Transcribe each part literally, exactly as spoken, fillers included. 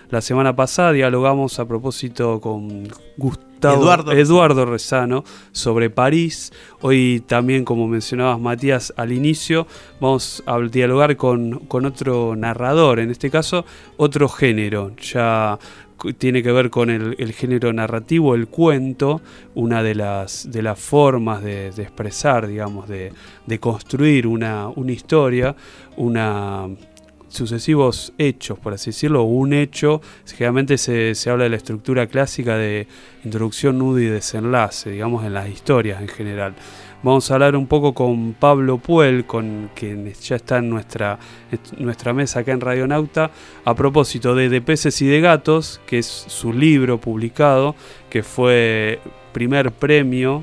la semana pasada dialogamos a propósito con Gustavo Eduardo, Eduardo Rezano sobre París. Hoy también, como mencionabas, Matías, al inicio, vamos a dialogar con, con otro narrador, en este caso otro género, ya tiene que ver con el, el género narrativo, el cuento, una de las, de las formas de, de expresar, digamos, de, de construir una, una historia, una... sucesivos hechos, por así decirlo, un hecho. Generalmente se, se habla de la estructura clásica de introducción, nudo y desenlace, digamos, en las historias en general. Vamos a hablar un poco con Pablo Puel, con quien ya está en nuestra, en nuestra mesa acá en Radionauta, a propósito de De peces y de gatos, que es su libro publicado, que fue primer premio,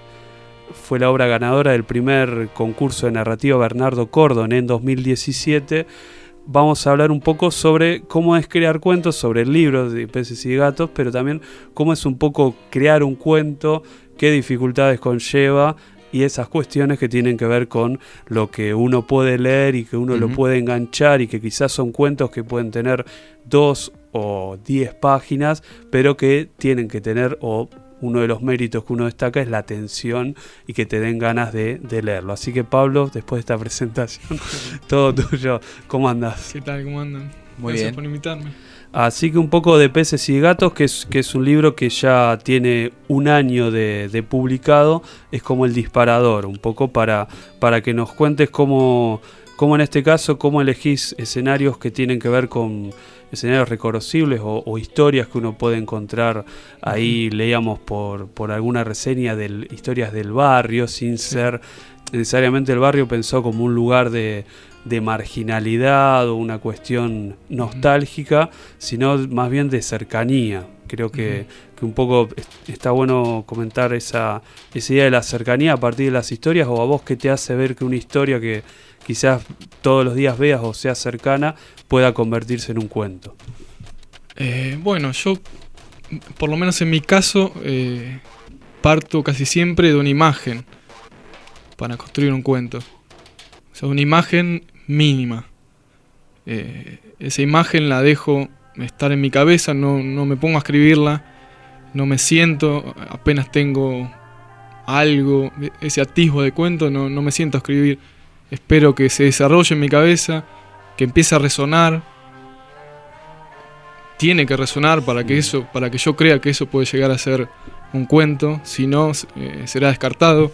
fue la obra ganadora del primer concurso de narrativa Bernardo Cordon en dos mil diecisiete. Vamos a hablar un poco sobre cómo es crear cuentos, sobre el libro de Peces y de Gatos, pero también cómo es un poco crear un cuento, qué dificultades conlleva y esas cuestiones que tienen que ver con lo que uno puede leer y que uno uh-huh. lo puede enganchar, y que quizás son cuentos que pueden tener dos o diez páginas, pero que tienen que tener, o uno de los méritos que uno destaca es la atención y que te den ganas de, de leerlo. Así que, Pablo, después de esta presentación, todo tuyo. ¿Cómo andas? ¿Qué tal? ¿Cómo andan? Muy Gracias bien. por invitarme. Así que un poco de Peces y de Gatos, que es, que es un libro que ya tiene un año de, de publicado, es como el disparador, un poco para, para que nos cuentes cómo, cómo en este caso, cómo elegís escenarios que tienen que ver con escenarios reconocibles o, o historias que uno puede encontrar ahí. Leíamos por, por alguna reseña de historias del barrio, sin sí. ser necesariamente el barrio pensó como un lugar de, de marginalidad o una cuestión nostálgica, sino más bien de cercanía. Creo que, uh-huh. que un poco está bueno comentar esa, esa idea de la cercanía a partir de las historias, o a vos qué te hace ver que una historia que quizás todos los días veas o sea cercana pueda convertirse en un cuento. Eh, bueno, yo, por lo menos en mi caso, eh, parto casi siempre de una imagen para construir un cuento. O sea, una imagen mínima. Eh, esa imagen la dejo estar en mi cabeza, no, no me pongo a escribirla, no me siento, apenas tengo algo, ese atisbo de cuento, no, no me siento a escribir. Espero que se desarrolle en mi cabeza, que empiece a resonar. Tiene que resonar para que eso, para que yo crea que eso puede llegar a ser un cuento, si no, eh, será descartado.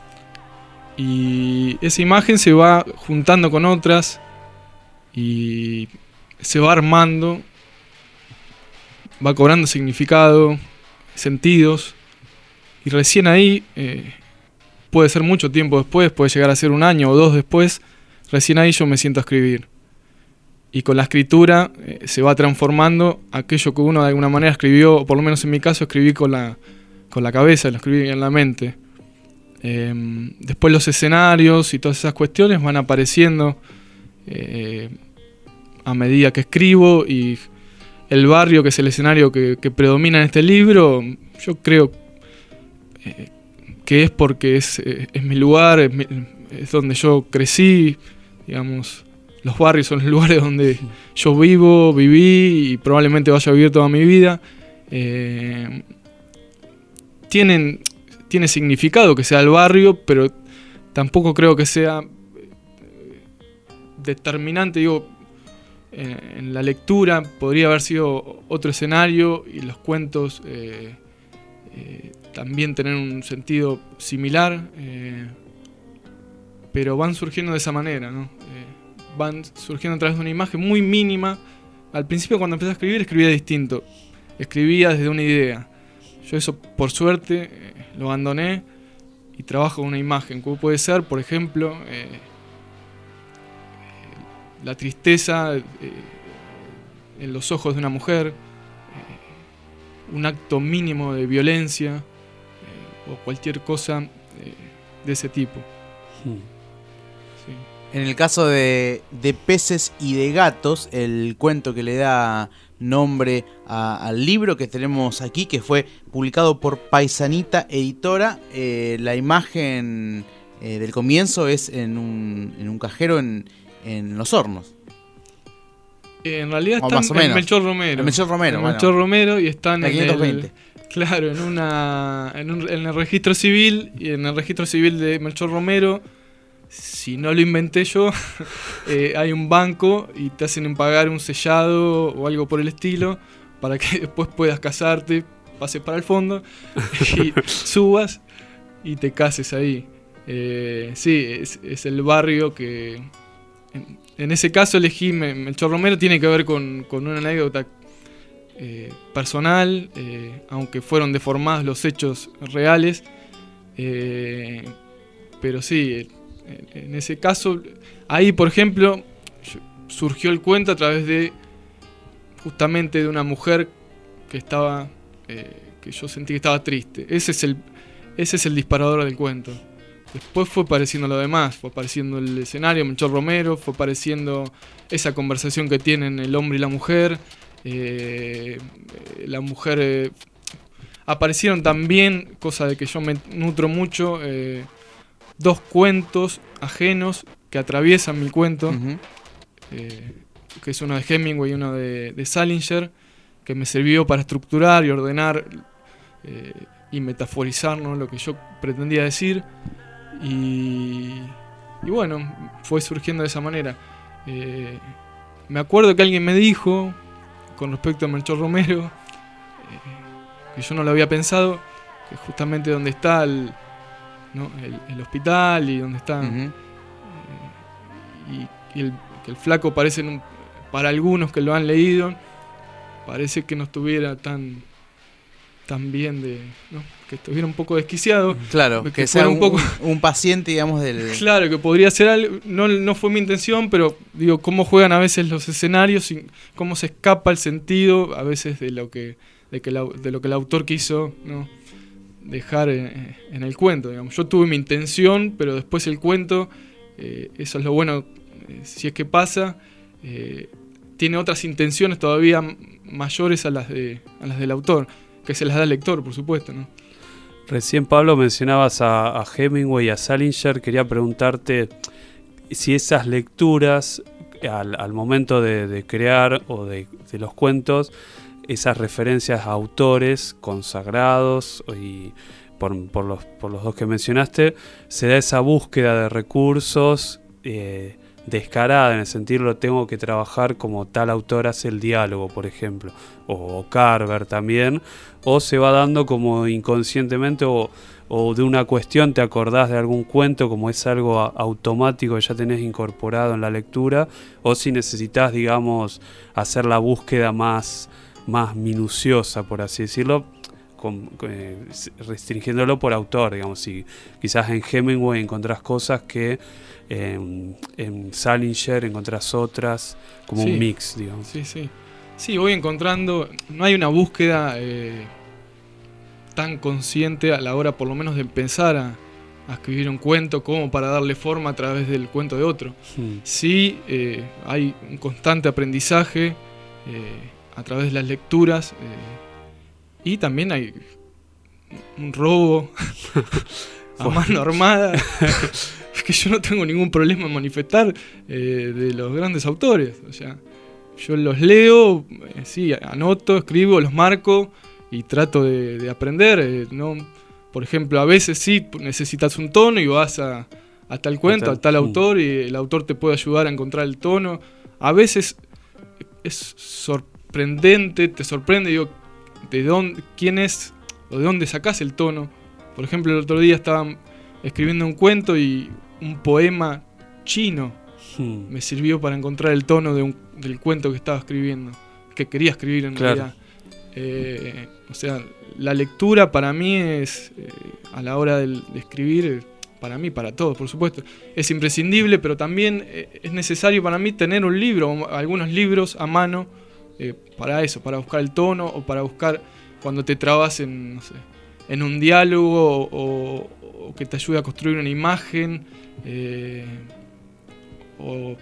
Y esa imagen se va juntando con otras y se va armando, va cobrando significado, sentidos, y recién ahí, eh, puede ser mucho tiempo después, puede llegar a ser un año o dos después, recién ahí yo me siento a escribir. Y con la escritura eh, se va transformando aquello que uno de alguna manera escribió, o por lo menos en mi caso escribí con la, con la cabeza, lo escribí en la mente. Eh, después los escenarios y todas esas cuestiones van apareciendo eh, a medida que escribo, y el barrio, que es el escenario que, que predomina en este libro, yo creo eh, que es porque es, eh, es mi lugar, es, mi, es donde yo crecí, digamos. Los barrios son los lugares donde yo vivo, viví y probablemente vaya a vivir toda mi vida. Eh, tienen, tiene significado que sea el barrio, pero tampoco creo que sea determinante. Digo, eh, en la lectura podría haber sido otro escenario, y los cuentos eh, eh, también tener un sentido similar, eh, pero van surgiendo de esa manera, ¿no? Eh, van surgiendo a través de una imagen muy mínima. Al principio, cuando empecé a escribir, escribía distinto. Escribía desde una idea. Yo eso, por suerte, eh, lo abandoné y trabajo con una imagen. Como puede ser, por ejemplo, eh, la tristeza eh, en los ojos de una mujer, eh, un acto mínimo de violencia, eh, o cualquier cosa eh, de ese tipo. Hmm. Sí. En el caso de, de Peces y de Gatos, el cuento que le da nombre a, al libro que tenemos aquí, que fue publicado por Paisanita Editora, eh, la imagen eh, del comienzo es en un, en un cajero en, en Los Hornos. En realidad o están más o en menos. Melchor Romero. En Melchor Romero, En bueno. Melchor Romero y están La en quinientos veinte. el, claro, en una en, un, en el registro civil y en el registro civil de Melchor Romero, si no lo inventé yo, eh, hay un banco y te hacen pagar un sellado o algo por el estilo para que después puedas casarte, pases para el fondo y subas y te cases ahí. Eh, sí, es, es el barrio que... En, en ese caso elegí Melchor Romero, tiene que ver con, con una anécdota eh, personal, eh, aunque fueron deformados los hechos reales. Eh, pero sí, en, en ese caso, ahí por ejemplo, surgió el cuento a través de justamente de una mujer que estaba... Eh, que yo sentí que estaba triste. Ese es el, ese es el disparador del cuento. Después fue apareciendo lo demás, fue apareciendo el escenario, Melchor Romero, fue apareciendo esa conversación que tienen el hombre y la mujer. Eh, la mujer... Eh, aparecieron también, cosa de que yo me nutro mucho, eh, dos cuentos ajenos que atraviesan mi cuento, Uh-huh. eh, que es uno de Hemingway y uno de, de Salinger, que me sirvió para estructurar y ordenar eh, y metaforizar, ¿no?, lo que yo pretendía decir. Y, y bueno, fue surgiendo de esa manera. Eh, me acuerdo que alguien me dijo, con respecto a Melchor Romero, eh, que yo no lo había pensado, que justamente donde está el, ¿no?, el, el hospital y donde está... Uh-huh. eh, y, y el, que el flaco parece, en un, para algunos que lo han leído, parece que no estuviera tan... tan bien de, ¿no?, que estuviera un poco desquiciado. Claro, que, que, fuera sea un un, poco un paciente, digamos, del... claro, que podría ser algo, no, no fue mi intención, pero digo, cómo juegan a veces los escenarios y cómo se escapa el sentido a veces de lo que de, que la, de lo que el autor quiso, ¿no?, dejar en, en el cuento, digamos. Yo tuve mi intención, pero después el cuento, eh, eso es lo bueno, eh, si es que pasa, eh, tiene otras intenciones todavía mayores a las de a las del autor, que se las da al lector, por supuesto, ¿no? Recién, Pablo, mencionabas a, a Hemingway y a Salinger. Quería preguntarte si esas lecturas, al, al momento de, de crear o de, de los cuentos, esas referencias a autores consagrados y por, por, los, por los dos que mencionaste, se da esa búsqueda de recursos eh, descarada, en el sentido lo tengo que trabajar como tal autor hace el diálogo, por ejemplo, o, o Carver también, o se va dando como inconscientemente o, o de una cuestión te acordás de algún cuento como es algo a, automático que ya tenés incorporado en la lectura, o si necesitas, digamos, hacer la búsqueda más, más minuciosa, por así decirlo, con, eh, restringiéndolo por autor, digamos. Si quizás en Hemingway encontrás cosas que en, en Salinger encontrás otras, como Sí, un mix, digamos. Sí, sí. Sí, voy encontrando, no hay una búsqueda eh, tan consciente a la hora por lo menos de empezar a, a escribir un cuento como para darle forma a través del cuento de otro. Hmm. Sí, eh, hay un constante aprendizaje eh, a través de las lecturas eh, y también hay un robo a mano armada que yo no tengo ningún problema en manifestar eh, de los grandes autores. O sea, yo los leo, eh, sí, anoto, escribo, los marco y trato de, de aprender. Eh, ¿no? Por ejemplo, a veces sí necesitas un tono y vas a, a tal cuento, a tal, a tal autor, y el autor te puede ayudar a encontrar el tono. A veces es sorprendente, te sorprende, digo, de dónde, quién es o de dónde sacás el tono. Por ejemplo, el otro día estaba escribiendo un cuento y un poema chino Hmm. me sirvió para encontrar el tono de un, del cuento que estaba escribiendo, que quería escribir en Claro. realidad. Eh, o sea, la lectura para mí es, eh, a la hora de, de escribir, eh, para mí, para todos, por supuesto, es imprescindible, pero también eh, es necesario para mí tener un libro, o algunos libros a mano, eh, para eso, para buscar el tono o para buscar cuando te trabas en, no sé, en un diálogo o, o que te ayude a construir una imagen, eh, o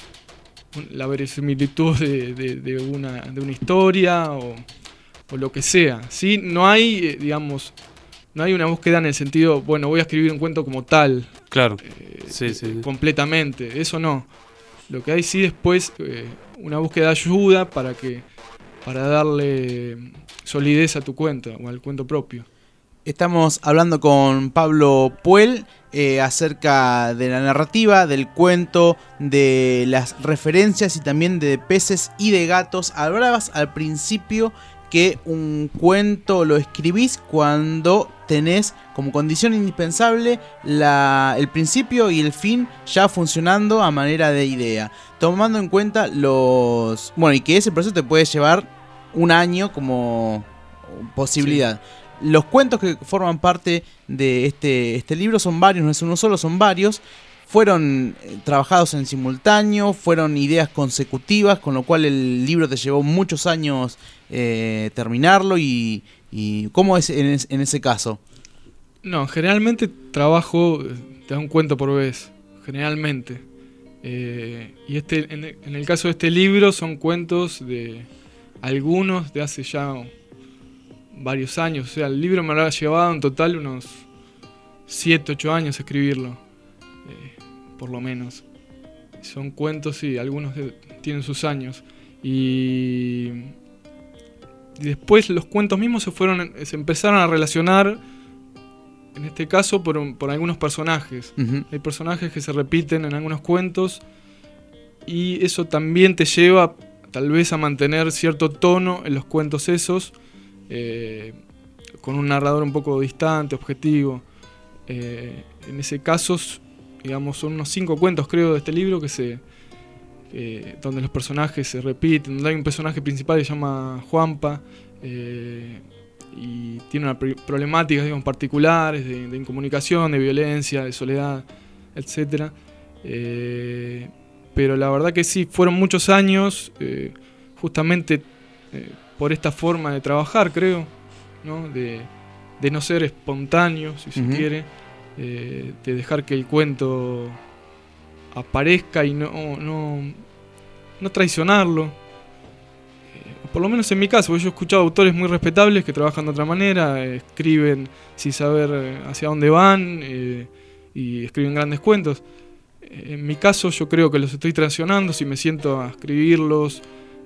la verosimilitud de, de, de, una, de una historia o, o lo que sea. ¿Sí? No hay, eh, digamos, no hay una búsqueda en el sentido, bueno, voy a escribir un cuento como tal. Claro, Eh, sí, sí. Completamente, eso no. Lo que hay sí después, eh, una búsqueda de ayuda para, que, para darle solidez a tu cuento o al cuento propio. Estamos hablando con Pablo Puel eh, acerca de la narrativa, del cuento, de las referencias y también de peces y de gatos. Hablabas al principio que un cuento lo escribís cuando tenés como condición indispensable la, el principio y el fin ya funcionando a manera de idea. Tomando en cuenta los... Bueno, y que ese proceso te puede llevar un año como posibilidad. Sí. Los cuentos que forman parte de este, este libro son varios, no es uno solo, son varios. Fueron eh, trabajados en simultáneo, fueron ideas consecutivas, con lo cual el libro te llevó muchos años eh, terminarlo. Y, y ¿cómo es en, es en ese caso? No, generalmente trabajo, te da un cuento por vez, generalmente. Eh, y este, en el, en el caso de este libro son cuentos de algunos de hace ya varios años. O sea, el libro me habrá llevado en total unos siete, ocho años escribirlo. Eh, por lo menos. Son cuentos, sí, algunos de, tienen sus años. Y, y después los cuentos mismos se fueron, se empezaron a relacionar, en este caso, por, por algunos personajes. Uh-huh. Hay personajes que se repiten en algunos cuentos y eso también te lleva tal vez a mantener cierto tono en los cuentos esos, eh, con un narrador un poco distante, objetivo. Eh, en ese caso, digamos, son unos cinco cuentos, creo, de este libro que se eh, donde los personajes se repiten. Donde hay un personaje principal que se llama Juanpa eh, y tiene una problemática, digamos, particulares de, de incomunicación, de violencia, de soledad, etcétera. Eh, pero la verdad que sí, fueron muchos años, eh, justamente eh, por esta forma de trabajar, creo, ¿no? De, de no ser espontáneo, si uh-huh. se quiere. Eh, de dejar que el cuento aparezca y no, no, no traicionarlo. Eh, por lo menos en mi caso, porque yo he escuchado autores muy respetables que trabajan de otra manera, eh, escriben sin saber hacia dónde van eh, y escriben grandes cuentos. Eh, en mi caso yo creo que los estoy traicionando si me siento a escribirlos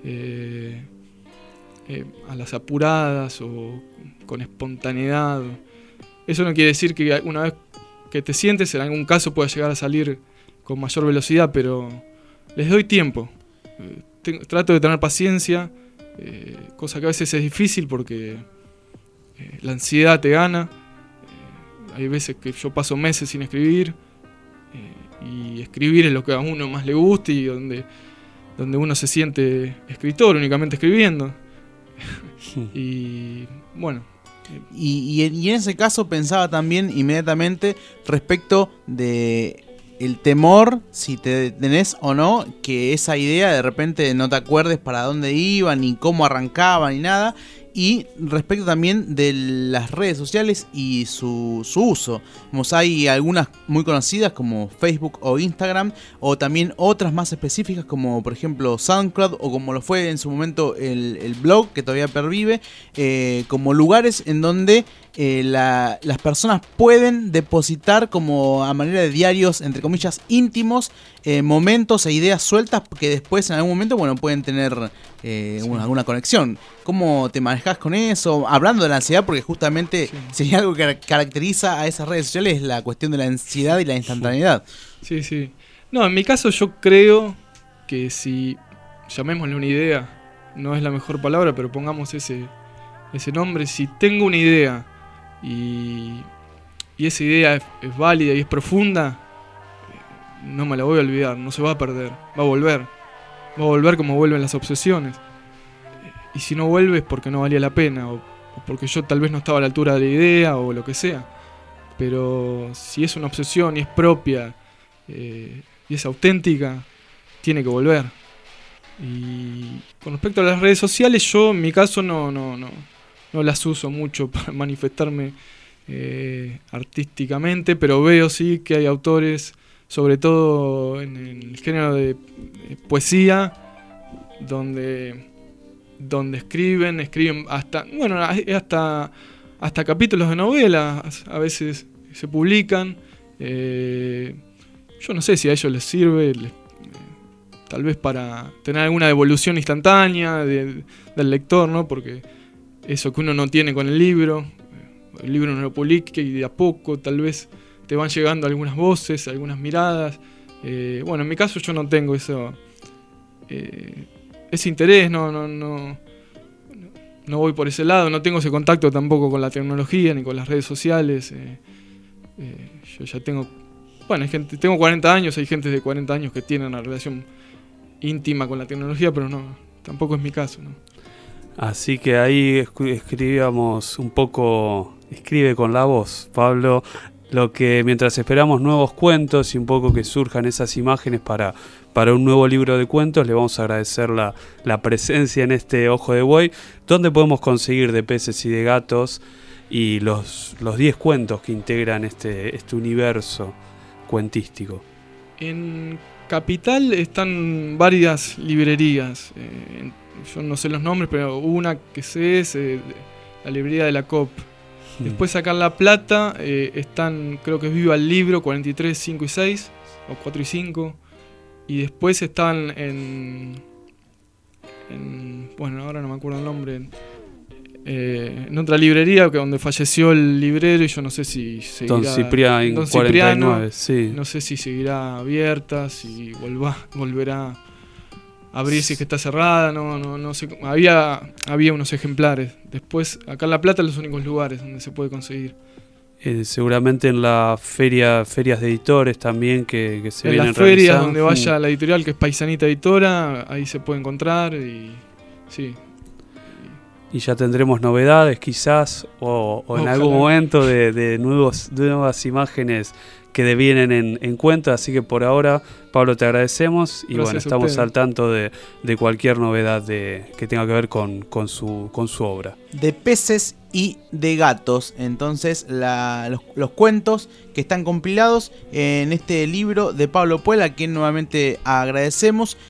eh, eh, a las apuradas o con espontaneidad. Eso no quiere decir que una vez que te sientes, en algún caso pueda llegar a salir con mayor velocidad, pero les doy tiempo. Eh, te, trato de tener paciencia, eh, cosa que a veces es difícil porque eh, la ansiedad te gana. Eh, hay veces que yo paso meses sin escribir, eh, y escribir es lo que a uno más le gusta y donde, donde uno se siente escritor, únicamente escribiendo. Sí. Y bueno... Y, y, y en ese caso pensaba también inmediatamente respecto de el temor, si te tenés o no, que esa idea de repente no te acuerdes para dónde iba, ni cómo arrancaba, ni nada. Y respecto también de las redes sociales y su, su uso. Como hay algunas muy conocidas como Facebook o Instagram, o también otras más específicas como por ejemplo SoundCloud, o como lo fue en su momento el, el blog, que todavía pervive, eh, como lugares en donde eh, la, las personas pueden depositar como a manera de diarios, entre comillas, íntimos, eh, momentos e ideas sueltas que después en algún momento, bueno, pueden tener eh, sí. una, alguna conexión. ¿Cómo te manejas con eso? Hablando de la ansiedad, porque justamente sí. si hay algo que caracteriza a esas redes sociales es la cuestión de la ansiedad y la instantaneidad. Sí, sí. No, en mi caso yo creo que si, llamémosle una idea, no es la mejor palabra, pero pongamos ese, ese nombre, si tengo una idea y, y esa idea es, es válida y es profunda, no me la voy a olvidar, no se va a perder, va a volver. Va a volver como vuelven las obsesiones. Y si no vuelve es porque no valía la pena, o, o porque yo tal vez no estaba a la altura de la idea, o lo que sea. Pero si es una obsesión y es propia eh, y es auténtica, tiene que volver. Y con respecto a las redes sociales, yo en mi caso no, no, no, no las uso mucho para manifestarme eh, artísticamente, pero veo sí que hay autores, sobre todo en el género de poesía, donde, donde escriben, escriben hasta, bueno, hasta, hasta capítulos de novelas, a veces se publican. Eh, yo no sé si a ellos les sirve, les, tal vez para tener alguna devolución instantánea de, del lector, ¿no? Porque eso que uno no tiene con el libro, el libro no lo publique y de a poco tal vez te van llegando algunas voces, algunas miradas. Eh, bueno, en mi caso yo no tengo eso, eh, ese interés, no, no, no, no voy por ese lado, no tengo ese contacto tampoco con la tecnología ni con las redes sociales. Eh, eh, yo ya tengo, bueno, hay gente, tengo cuarenta años, hay gente de cuarenta años que tiene una relación íntima con la tecnología, pero no, tampoco es mi caso, ¿no? Así que ahí escribíamos un poco, escribe con la voz, Pablo, lo que mientras esperamos nuevos cuentos y un poco que surjan esas imágenes para, para un nuevo libro de cuentos, le vamos a agradecer la, la presencia en este Ojo de Buey, donde podemos conseguir de peces y de gatos y los los diez cuentos que integran este, este universo cuentístico. En Capital están varias librerías, eh, yo no sé los nombres, pero una que sé es eh, la librería de la C O P. Después acá en La Plata eh, están, creo que es Viva el Libro, cuarenta y tres, cinco y seis, o cuatro y cinco. Y después están en, en bueno, ahora no me acuerdo el nombre, eh, en otra librería que donde falleció el librero y yo no sé si seguirá. Don Cipriano, Don cuarenta y nueve, Cipriano, sí. no sé si seguirá abierta, si volva, volverá a abrir, si es que está cerrada, no, no, no sé. Había, había unos ejemplares. Después, acá en La Plata, los únicos lugares donde se puede conseguir. Eh, seguramente en las feria, ferias de editores también que, que se en vienen las ferias realizando. donde vaya la editorial, que es Paisanita Editora, ahí se puede encontrar y sí. Y ya tendremos novedades quizás o, o en Ojalá. algún momento de, de, nuevos, de nuevas imágenes que devienen en, en cuenta, así que por ahora, Pablo, te agradecemos y Gracias bueno, a estamos ustedes. al tanto de, de cualquier novedad de, que tenga que ver con, con, su, con su obra. De peces y de gatos, entonces la, los, los cuentos que están compilados en este libro de Pablo Puel, a quien nuevamente agradecemos.